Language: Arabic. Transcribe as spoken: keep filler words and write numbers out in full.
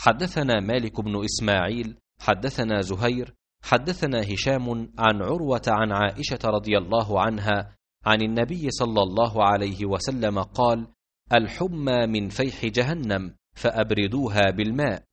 حدثنا مالك بن إسماعيل حدثنا زهير حدثنا هشام عن عروة عن عائشة رضي الله عنها عن النبي صلى الله عليه وسلم قال: الحمى من فيح جهنم فأبردوها بالماء.